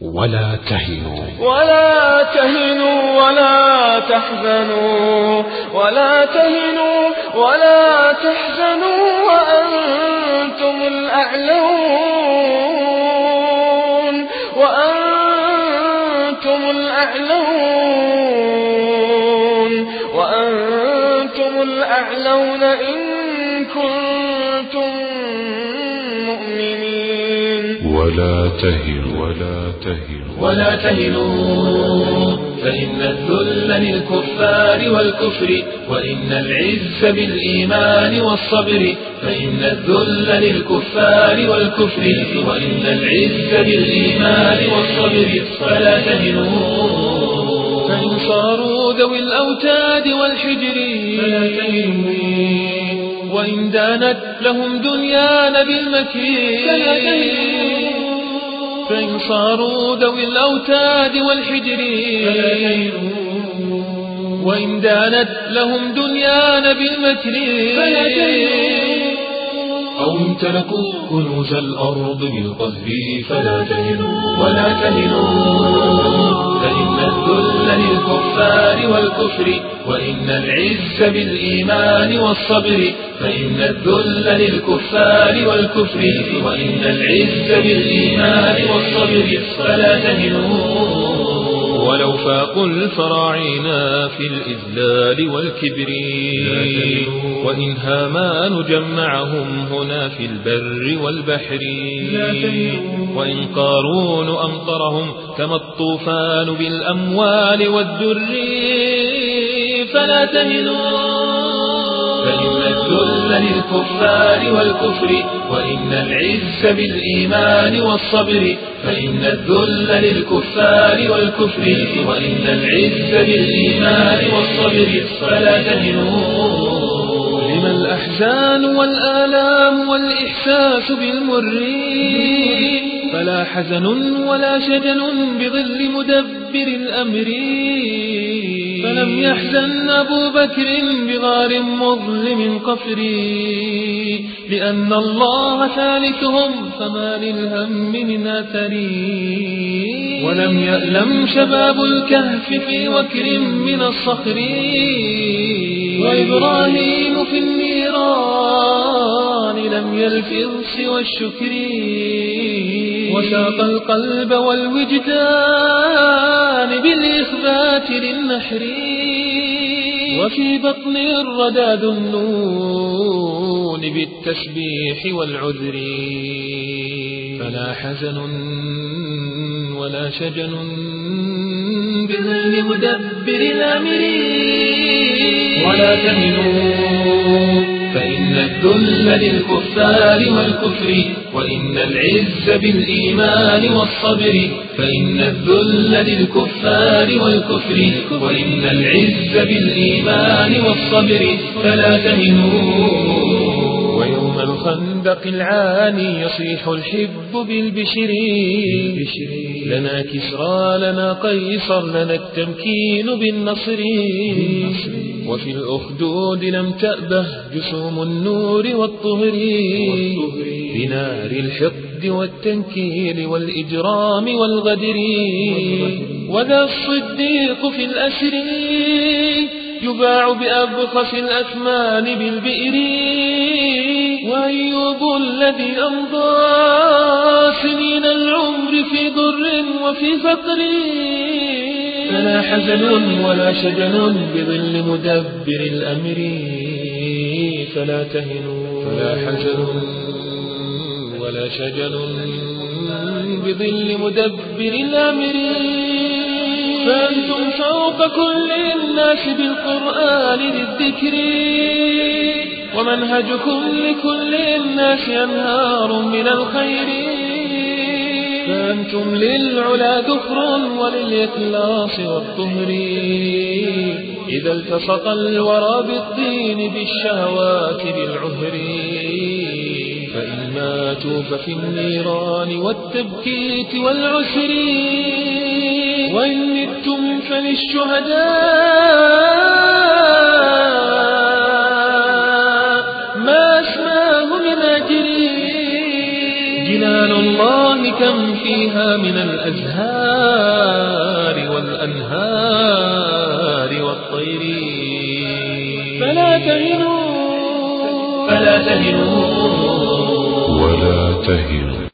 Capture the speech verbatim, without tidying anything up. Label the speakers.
Speaker 1: ولا تهنوا
Speaker 2: ولا تهنوا ولا تحزنوا ولا تهنوا ولا تحزنوا وأنتم الأعلون وأنتم الأعلون وأنتم الأعلون إن كنتم مؤمنين.
Speaker 1: ولا تهنوا ولا تهنوا
Speaker 3: ولا تهنوا فإن الذل للكفار والكفر وإن العز بالإيمان والصبر. فإن الذل للكفار والكفر وإن العز بالإيمان والصبر. فلا تهنوا
Speaker 2: فإن صاروا ذوي الأوتاد والحجر فلا تهنوا وإن دانت لهم دنيانا بالمكر فلا تهنوا. فإن صاروا ذوي الأوتاد والحجر فلا تهنوا وإن دانت لهم دنيانا بالمكر فلا تهنوا.
Speaker 3: أو امتلكوا كنوز الأرض بالقهر فلا تهنوا ولا تهنوا. فإن الذل للكفار والكفر وإن العز بالإيمان والصبر. فإن الذل للكفار والكفر وإن العز بالإيمان والصبر. فلا تهنوا
Speaker 2: ولو فاقوا الفراعين في الإذلال والكبر وإن هامان جمعهم هنا في البر والبحر وإن قارون أمطرهم كما الطوفان بالأموال والدر فلا تهنوا.
Speaker 3: فإن الذل للكفار والكفر وإن العز بالإيمان والصبر. فإن الذل للكفار والكفر وإن العز بالإيمان والصبر. فلا تهنوا
Speaker 2: لما الأحزان والآلام والإحساس بالمر فلا حزن ولا شجن بظل مدبر الأمر. فلم يحزن أبو بكر بغار مظلم قفري لأن الله ثالثهم فما للهم من أثر. ولم يألم شباب الكهف في وكر من الصخر وإبراهيم في النيران لم يلفظ سوى الشكر. وساق القلب والوجدان بالإخبات للنحر وفي بطن الردى ذنون بالتسبيح والعذر. فلا حزن ولا شجن بظل مدبر الأمر.
Speaker 3: ولا تهنوا فإن الذل للكفار والكفر وإن العز بالإيمان والصبر. فإن الذل للكفار والكفر وإن العز بالإيمان والصبر. فلا تهنوا
Speaker 2: ويوم الخندق العاني يصيح الحب بالبشر لنا كسرى لنا قيصر لنا التمكين بالنصر. وفي الأخدود لم تأبه جسوم النور والطهر بنار الحقد والتنكيل والإجرام والغدر. وذا الصديق في الأسر يباع بأبخس الأثمان بالبئر. وأيوب الذي أمضى سنين العمر في ضر وفي فقر. فلا حزن ولا شجن بظل مدبر الأمر. فلا تهنوا فلا حزن ولا شجن بظل مدبر الأمر. فأنتم فوق كل الناس بالقرآن للذكر ومنهجكم لكل الناس أنهار من الخير. فأنتم للعلا ذخر وللإخلاص والطهر إذا التصق الورى بالطين بالشهوات بالعهر. فإن ماتوا ففي النيران والتبكيت والعسر وإن متم فللشهداء ما اسماه من أجر. جنان الله
Speaker 3: وكم فيها من الأزهار والأنهار والطير.
Speaker 2: فلا تهنوا
Speaker 3: فلا تهنوا
Speaker 1: ولا تهنوا